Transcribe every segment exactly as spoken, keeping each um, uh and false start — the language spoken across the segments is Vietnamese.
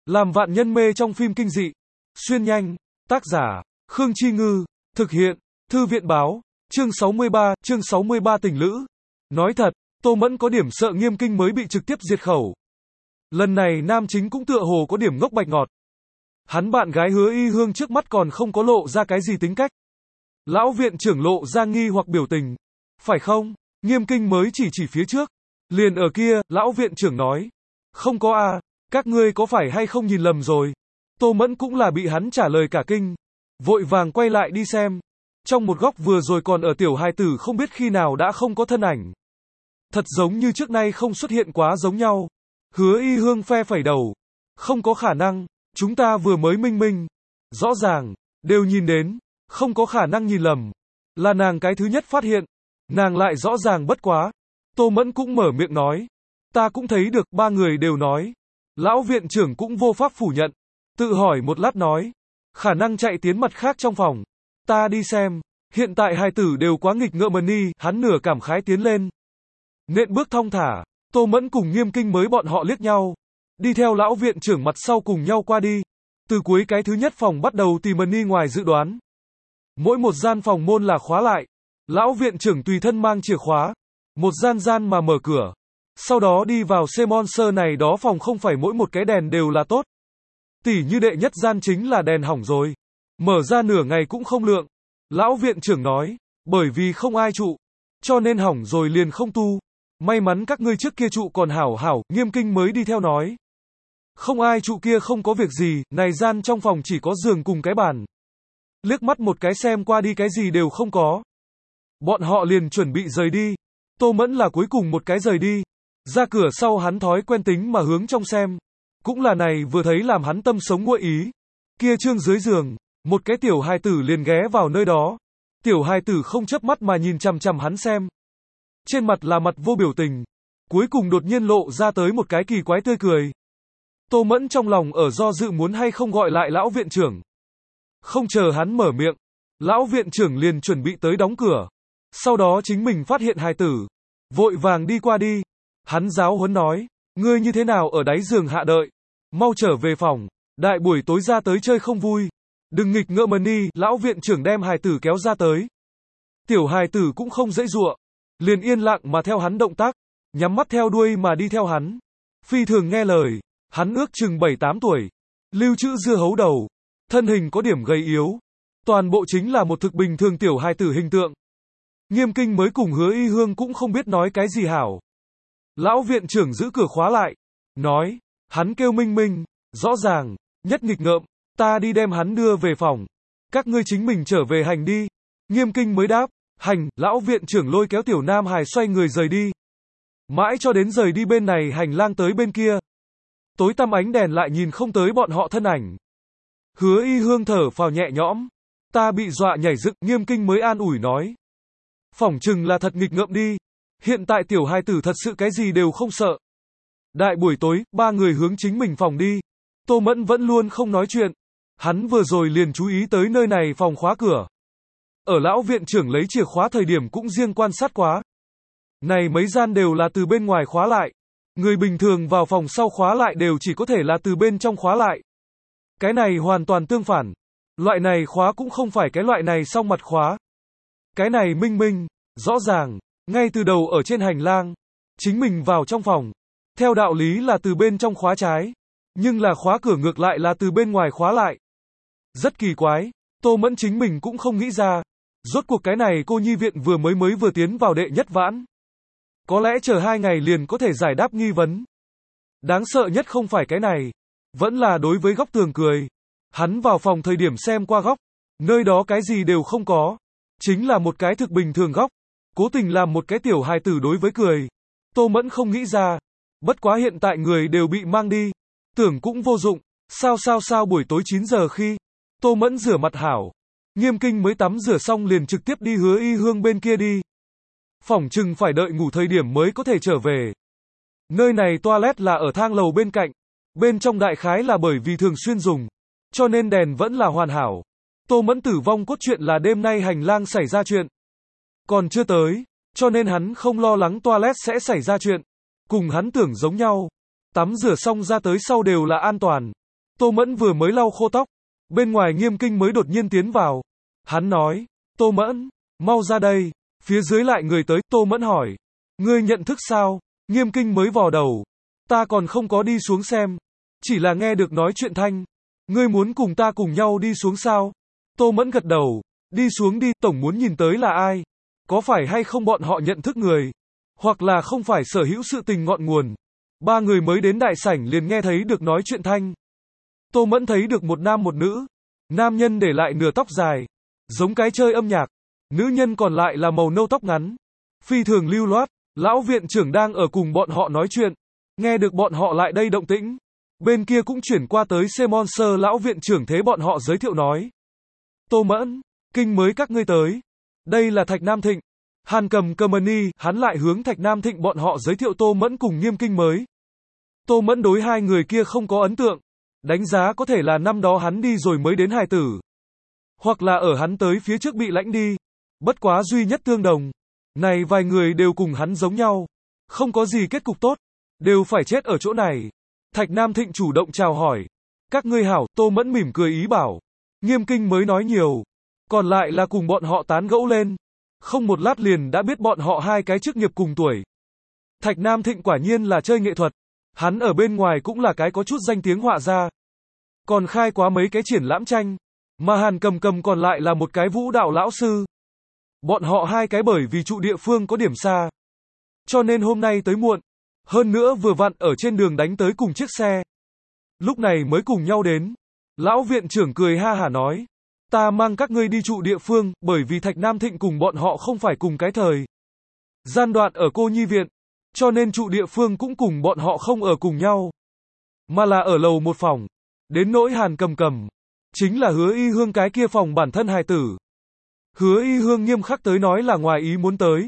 Làm vạn nhân mê trong phim kinh dị. Xuyên nhanh. Tác giả, Khương Chi Ngư. Thực hiện, Thư viện báo. Chương sáu mươi ba, chương sáu mươi ba tình lữ. Nói thật, Tô Mẫn có điểm sợ Nghiêm Kinh mới bị trực tiếp diệt khẩu. Lần này nam chính cũng tựa hồ có điểm ngốc bạch ngọt. Hắn bạn gái Hứa Y Hương trước mắt còn không có lộ ra cái gì tính cách. Lão viện trưởng lộ ra nghi hoặc biểu tình. Phải không? Nghiêm Kinh mới chỉ chỉ phía trước. Liền ở kia, lão viện trưởng nói. Không có à, các ngươi có phải hay không nhìn lầm rồi? Tô Mẫn cũng là bị hắn trả lời cả kinh. Vội vàng quay lại đi xem. Trong một góc vừa rồi còn ở tiểu hài tử không biết khi nào đã không có thân ảnh. Thật giống như trước nay không xuất hiện quá giống nhau. Hứa Y Hương phe phẩy đầu. Không có khả năng, chúng ta vừa mới minh minh. Rõ ràng, đều nhìn đến, không có khả năng nhìn lầm. Là nàng cái thứ nhất phát hiện. Nàng lại rõ ràng bất quá. Tô Mẫn cũng mở miệng nói. Ta cũng thấy được, ba người đều nói. Lão viện trưởng cũng vô pháp phủ nhận. Tự hỏi một lát nói. Khả năng chạy tiến mặt khác trong phòng. Ta đi xem. Hiện tại hài tử đều quá nghịch ngợm mần ni, hắn nửa cảm khái tiến lên. Nện bước thong thả. Tô Mẫn cùng Nghiêm Kinh mới bọn họ liếc nhau. Đi theo lão viện trưởng mặt sau cùng nhau qua đi. Từ cuối cái thứ nhất phòng bắt đầu tìm mần ni ngoài dự đoán. Mỗi một gian phòng môn là khóa lại. Lão viện trưởng tùy thân mang chìa khóa. Một gian gian mà mở cửa. Sau đó đi vào Semon Sơ này đó phòng không phải mỗi một cái đèn đều là tốt. Tỉ như đệ nhất gian chính là đèn hỏng rồi. Mở ra nửa ngày cũng không lượng. Lão viện trưởng nói, bởi vì không ai trụ. Cho nên hỏng rồi liền không tu. May mắn các ngươi trước kia trụ còn hảo hảo, Nghiêm Kinh mới đi theo nói. Không ai trụ kia không có việc gì, này gian trong phòng chỉ có giường cùng cái bàn. Liếc mắt một cái xem qua đi cái gì đều không có. Bọn họ liền chuẩn bị rời đi. Tô Mẫn là cuối cùng một cái rời đi. Ra cửa sau hắn thói quen tính mà hướng trong xem. Cũng là này vừa thấy làm hắn tâm sống nguội ý. Kia trương dưới giường, một cái tiểu hài tử liền ghé vào nơi đó. Tiểu hài tử không chớp mắt mà nhìn chằm chằm hắn xem. Trên mặt là mặt vô biểu tình. Cuối cùng đột nhiên lộ ra tới một cái kỳ quái tươi cười. Tô Mẫn trong lòng ở do dự muốn hay không gọi lại lão viện trưởng. Không chờ hắn mở miệng. Lão viện trưởng liền chuẩn bị tới đóng cửa. Sau đó chính mình phát hiện hài tử. Vội vàng đi qua đi. Hắn giáo huấn nói. Ngươi như thế nào ở đáy giường hạ đợi. Mau trở về phòng. Đại buổi tối ra tới chơi không vui. Đừng nghịch ngợm mần ni. Lão viện trưởng đem hài tử kéo ra tới. Tiểu hài tử cũng không dễ dụa. Liền yên lặng mà theo hắn động tác. Nhắm mắt theo đuôi mà đi theo hắn. Phi thường nghe lời. Hắn ước chừng bảy tám tuổi. Lưu trữ dưa hấu đầu. Thân hình có điểm gầy yếu. Toàn bộ chính là một thực bình thường tiểu hài tử hình tượng. Nghiêm Kinh mới cùng Hứa Y Hương cũng không biết nói cái gì hảo. Lão viện trưởng giữ cửa khóa lại. Nói. Hắn kêu Minh Minh. Rõ ràng. Nhất nghịch ngợm. Ta đi đem hắn đưa về phòng. Các ngươi chính mình trở về hành đi. Nghiêm Kinh mới đáp. Hành. Lão viện trưởng lôi kéo tiểu nam hài xoay người rời đi. Mãi cho đến rời đi bên này hành lang tới bên kia. Tối tăm ánh đèn lại nhìn không tới bọn họ thân ảnh. Hứa Y Hương thở phào nhẹ nhõm. Ta bị dọa nhảy dựng. Nghiêm Kinh mới an ủi nói. Phỏng chừng là thật nghịch ngợm đi. Hiện tại tiểu hài tử thật sự cái gì đều không sợ. Đại buổi tối, ba người hướng chính mình phòng đi. Tô Mẫn vẫn luôn không nói chuyện. Hắn vừa rồi liền chú ý tới nơi này phòng khóa cửa. Ở lão viện trưởng lấy chìa khóa thời điểm cũng riêng quan sát quá. Này mấy gian đều là từ bên ngoài khóa lại. Người bình thường vào phòng sau khóa lại đều chỉ có thể là từ bên trong khóa lại. Cái này hoàn toàn tương phản. Loại này khóa cũng không phải cái loại này song mặt khóa. Cái này minh minh, rõ ràng, ngay từ đầu ở trên hành lang. Chính mình vào trong phòng. Theo đạo lý là từ bên trong khóa trái. Nhưng là khóa cửa ngược lại là từ bên ngoài khóa lại. Rất kỳ quái. Tô Mẫn chính mình cũng không nghĩ ra. Rốt cuộc cái này cô nhi viện vừa mới mới vừa tiến vào đệ nhất vãn. Có lẽ chờ hai ngày liền có thể giải đáp nghi vấn. Đáng sợ nhất không phải cái này. Vẫn là đối với góc tường cười. Hắn vào phòng thời điểm xem qua góc. Nơi đó cái gì đều không có. Chính là một cái thực bình thường góc. Cố tình làm một cái tiểu hài tử đối với cười. Tô Mẫn không nghĩ ra. Bất quá hiện tại người đều bị mang đi. Tưởng cũng vô dụng. Sao sao sao buổi tối chín giờ khi. Tô Mẫn rửa mặt hảo. Nghiêm Kinh mới tắm rửa xong liền trực tiếp đi Hứa Y Hương bên kia đi. Phỏng chừng phải đợi ngủ thời điểm mới có thể trở về. Nơi này toilet là ở thang lầu bên cạnh. Bên trong đại khái là bởi vì thường xuyên dùng. Cho nên đèn vẫn là hoàn hảo. Tô Mẫn tử vong cốt truyện là đêm nay hành lang xảy ra chuyện. Còn chưa tới. Cho nên hắn không lo lắng toilet sẽ xảy ra chuyện. Cùng hắn tưởng giống nhau. Tắm rửa xong ra tới sau đều là an toàn. Tô Mẫn vừa mới lau khô tóc, bên ngoài Nghiêm Kinh mới đột nhiên tiến vào. Hắn nói, Tô Mẫn, mau ra đây. Phía dưới lại người tới, Tô Mẫn hỏi, ngươi nhận thức sao? Nghiêm Kinh mới vò đầu, ta còn không có đi xuống xem, chỉ là nghe được nói chuyện thanh. Ngươi muốn cùng ta cùng nhau đi xuống sao? Tô Mẫn gật đầu, đi xuống đi, tổng muốn nhìn tới là ai? Có phải hay không bọn họ nhận thức người? Hoặc là không phải sở hữu sự tình ngọn nguồn? Ba người mới đến đại sảnh liền nghe thấy được nói chuyện thanh. Tô Mẫn thấy được một nam một nữ. Nam nhân để lại nửa tóc dài, giống cái chơi âm nhạc. Nữ nhân còn lại là màu nâu tóc ngắn, phi thường lưu loát. Lão viện trưởng đang ở cùng bọn họ nói chuyện. Nghe được bọn họ lại đây động tĩnh, bên kia cũng chuyển qua tới Simon Sơ. Lão viện trưởng thế bọn họ giới thiệu nói, Tô Mẫn, Kinh mới các ngươi tới. Đây là Thạch Nam Thịnh, Hàn Cầm Company. Hắn lại hướng Thạch Nam Thịnh bọn họ giới thiệu Tô Mẫn cùng Nghiêm Kinh mới. Tô Mẫn đối hai người kia không có ấn tượng, đánh giá có thể là năm đó hắn đi rồi mới đến hài tử, hoặc là ở hắn tới phía trước bị lãnh đi. Bất quá duy nhất tương đồng, này vài người đều cùng hắn giống nhau, không có gì kết cục tốt, đều phải chết ở chỗ này. Thạch Nam Thịnh chủ động chào hỏi, các ngươi hảo. Tô Mẫn mỉm cười ý bảo. Nghiêm Kinh mới nói nhiều, còn lại là cùng bọn họ tán gẫu lên. Không một lát liền đã biết bọn họ hai cái chức nghiệp cùng tuổi. Thạch Nam Thịnh quả nhiên là chơi nghệ thuật, hắn ở bên ngoài cũng là cái có chút danh tiếng họa ra, còn khai quá mấy cái triển lãm tranh. Mà Hàn Cầm Cầm còn lại là một cái vũ đạo lão sư. Bọn họ hai cái bởi vì trụ địa phương có điểm xa, cho nên hôm nay tới muộn. Hơn nữa vừa vặn ở trên đường đánh tới cùng chiếc xe, lúc này mới cùng nhau đến. Lão viện trưởng cười ha hả nói, ta mang các ngươi đi trụ địa phương, bởi vì Thạch Nam Thịnh cùng bọn họ không phải cùng cái thời gian đoạn ở cô nhi viện, cho nên trụ địa phương cũng cùng bọn họ không ở cùng nhau, mà là ở lầu một phòng. Đến nỗi Hàn Cầm Cầm, chính là Hứa Y Hương cái kia phòng bản thân hài tử. Hứa Y Hương nghiêm khắc tới nói là ngoài ý muốn tới,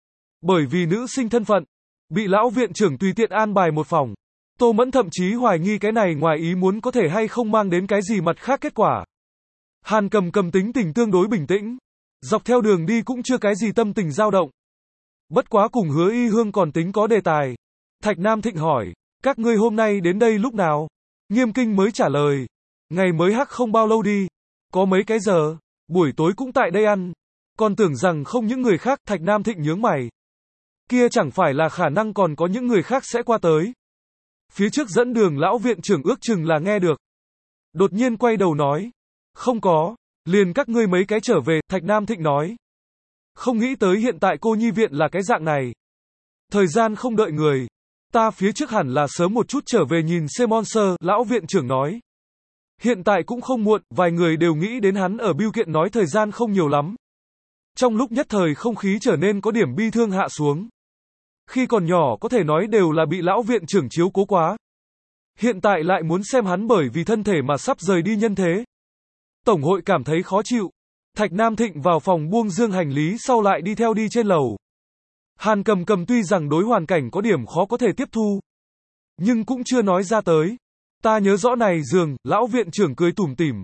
bởi vì nữ sinh thân phận, bị lão viện trưởng tùy tiện an bài một phòng. Tô Mẫn thậm chí hoài nghi cái này ngoài ý muốn có thể hay không mang đến cái gì mặt khác kết quả. Hàn Cầm Cầm tính tình tương đối bình tĩnh, dọc theo đường đi cũng chưa cái gì tâm tình dao động. Bất quá cùng Hứa Y Hương còn tính có đề tài. Thạch Nam Thịnh hỏi, các ngươi hôm nay đến đây lúc nào? Nghiêm Kinh mới trả lời, ngày mới hắc không bao lâu đi, có mấy cái giờ, buổi tối cũng tại đây ăn. Còn tưởng rằng không những người khác. Thạch Nam Thịnh nhướng mày, kia chẳng phải là khả năng còn có những người khác sẽ qua tới. Phía trước dẫn đường lão viện trưởng ước chừng là nghe được, đột nhiên quay đầu nói, không có, liền các ngươi mấy cái trở về. Thạch Nam Thịnh nói, không nghĩ tới hiện tại cô nhi viện là cái dạng này. Thời gian không đợi người, ta phía trước hẳn là sớm một chút trở về nhìn Simon Sơ. Lão viện trưởng nói, hiện tại cũng không muộn. Vài người đều nghĩ đến hắn ở bưu kiện nói thời gian không nhiều lắm. Trong lúc nhất thời không khí trở nên có điểm bi thương hạ xuống. Khi còn nhỏ có thể nói đều là bị lão viện trưởng chiếu cố quá, hiện tại lại muốn xem hắn bởi vì thân thể mà sắp rời đi nhân thế. Tổng hội cảm thấy khó chịu. Thạch Nam Thịnh vào phòng buông dương hành lý sau lại đi theo đi trên lầu. Hàn Cầm Cầm tuy rằng đối hoàn cảnh có điểm khó có thể tiếp thu, nhưng cũng chưa nói ra tới. Ta nhớ rõ này giường. Lão viện trưởng cười tủm tỉm,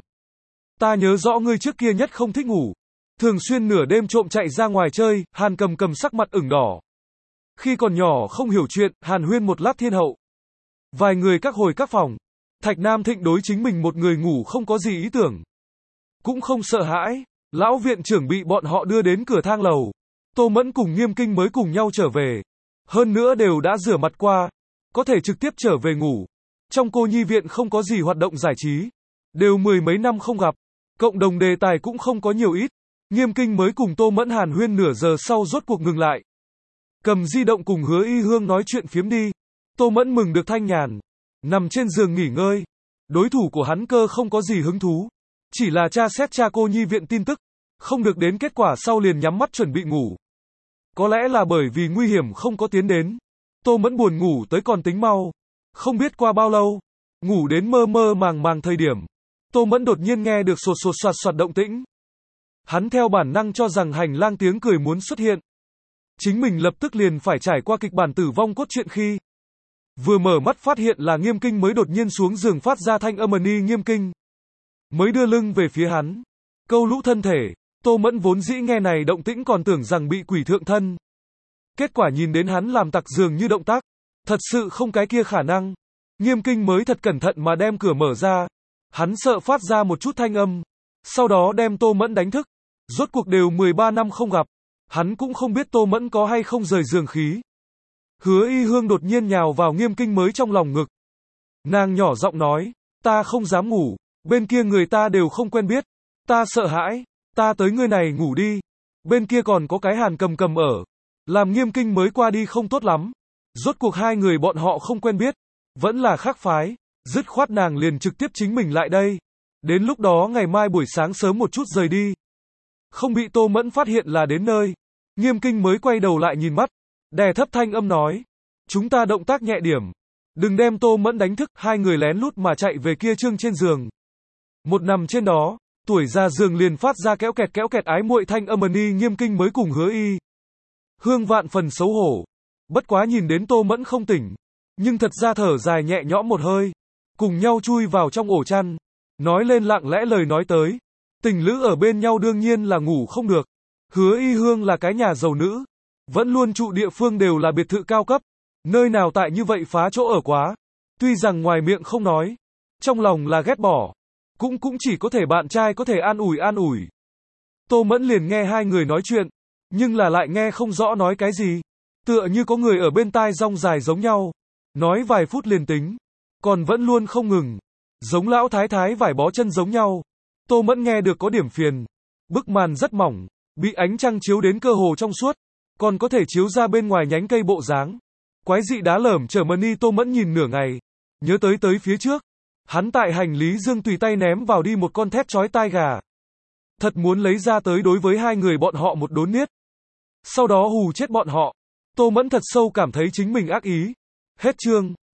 ta nhớ rõ ngươi trước kia nhất không thích ngủ, thường xuyên nửa đêm trộm chạy ra ngoài chơi. Hàn Cầm Cầm sắc mặt ửng đỏ. Khi còn nhỏ không hiểu chuyện, hàn huyên một lát thiên hậu. Vài người các hồi các phòng. Thạch Nam Thịnh đối chính mình một người ngủ không có gì ý tưởng, cũng không sợ hãi. Lão viện trưởng bị bọn họ đưa đến cửa thang lầu. Tô Mẫn cùng Nghiêm Kinh mới cùng nhau trở về. Hơn nữa đều đã rửa mặt qua, có thể trực tiếp trở về ngủ. Trong cô nhi viện không có gì hoạt động giải trí, đều mười mấy năm không gặp, cộng đồng đề tài cũng không có nhiều ít. Nghiêm Kinh mới cùng Tô Mẫn hàn huyên nửa giờ sau rốt cuộc ngừng lại, cầm di động cùng Hứa Y Hương nói chuyện phiếm đi. Tô Mẫn mừng được thanh nhàn, nằm trên giường nghỉ ngơi. Đối thủ của hắn cơ không có gì hứng thú, chỉ là tra xét tra cô nhi viện tin tức, không được đến kết quả sau liền nhắm mắt chuẩn bị ngủ. Có lẽ là bởi vì nguy hiểm không có tiến đến, Tô Mẫn buồn ngủ tới còn tính mau. Không biết qua bao lâu, ngủ đến mơ mơ màng màng thời điểm, Tô Mẫn đột nhiên nghe được sột sột soạt soạt động tĩnh. Hắn theo bản năng cho rằng hành lang tiếng cười muốn xuất hiện. Chính mình lập tức liền phải trải qua kịch bản tử vong cốt truyện khi vừa mở mắt phát hiện là Nghiêm Kinh mới đột nhiên xuống giường phát ra thanh âm ầm ĩ. Nghiêm Kinh mới đưa lưng về phía hắn, câu lũ thân thể. Tô Mẫn vốn dĩ nghe này động tĩnh còn tưởng rằng bị quỷ thượng thân. Kết quả nhìn đến hắn làm tặc dường như động tác, thật sự không cái kia khả năng. Nghiêm Kinh mới thật cẩn thận mà đem cửa mở ra, Hắn sợ phát ra một chút thanh âm, sau đó đem Tô Mẫn đánh thức. Rốt cuộc đều mười ba năm không gặp, hắn cũng không biết Tô Mẫn có hay không rời giường khí. Hứa Y Hương đột nhiên nhào vào Nghiêm Kinh Mới trong lòng ngực. Nàng nhỏ giọng nói, ta không dám ngủ, bên kia người ta đều không quen biết, ta sợ hãi, ta tới ngươi này ngủ đi, bên kia còn có cái Hàn Cầm Cầm ở, làm Nghiêm Kinh Mới qua đi không tốt lắm. Rốt cuộc hai người bọn họ không quen biết, vẫn là khác phái, dứt khoát nàng liền trực tiếp chính mình lại đây. Đến lúc đó ngày mai buổi sáng sớm một chút rời đi. Không bị Tô Mẫn phát hiện là đến nơi. Nghiêm Kinh Mới quay đầu lại nhìn mắt, đè thấp thanh âm nói, chúng ta động tác nhẹ điểm, đừng đem Tô Mẫn đánh thức. Hai người lén lút mà chạy về kia trương trên giường. Một nằm trên đó, tuổi ra giường liền phát ra kéo kẹt kéo kẹt ái muội thanh âm. Ni Nghiêm Kinh Mới cùng Hứa Y Hương vạn phần xấu hổ, bất quá nhìn đến Tô Mẫn không tỉnh, nhưng thật ra thở dài nhẹ nhõm một hơi, cùng nhau chui vào trong ổ chăn, nói lên lặng lẽ lời nói tới. Tình lữ ở bên nhau đương nhiên là ngủ không được. Hứa Y Hương là cái nhà giàu nữ, vẫn luôn trụ địa phương đều là biệt thự cao cấp, nơi nào tại như vậy phá chỗ ở quá. Tuy rằng ngoài miệng không nói, trong lòng là ghét bỏ, cũng cũng chỉ có thể bạn trai có thể an ủi an ủi. Tô Mẫn liền nghe hai người nói chuyện, nhưng là lại nghe không rõ nói cái gì, tựa như có người ở bên tai rong dài giống nhau, nói vài phút liền tính, còn vẫn luôn không ngừng, giống lão thái thái vải bó chân giống nhau. Tô Mẫn nghe được có điểm phiền, bức màn rất mỏng, bị ánh trăng chiếu đến cơ hồ trong suốt, còn có thể chiếu ra bên ngoài nhánh cây bộ dáng. Quái dị đá lởm chởm Ni Tô Mẫn nhìn nửa ngày, nhớ tới tới phía trước, hắn tại hành lý dương tùy tay ném vào đi một con thét chói tai gà. Thật muốn lấy ra tới đối với hai người bọn họ một đốn niết, sau đó hù chết bọn họ. Tô Mẫn thật sâu cảm thấy chính mình ác ý. Hết chương.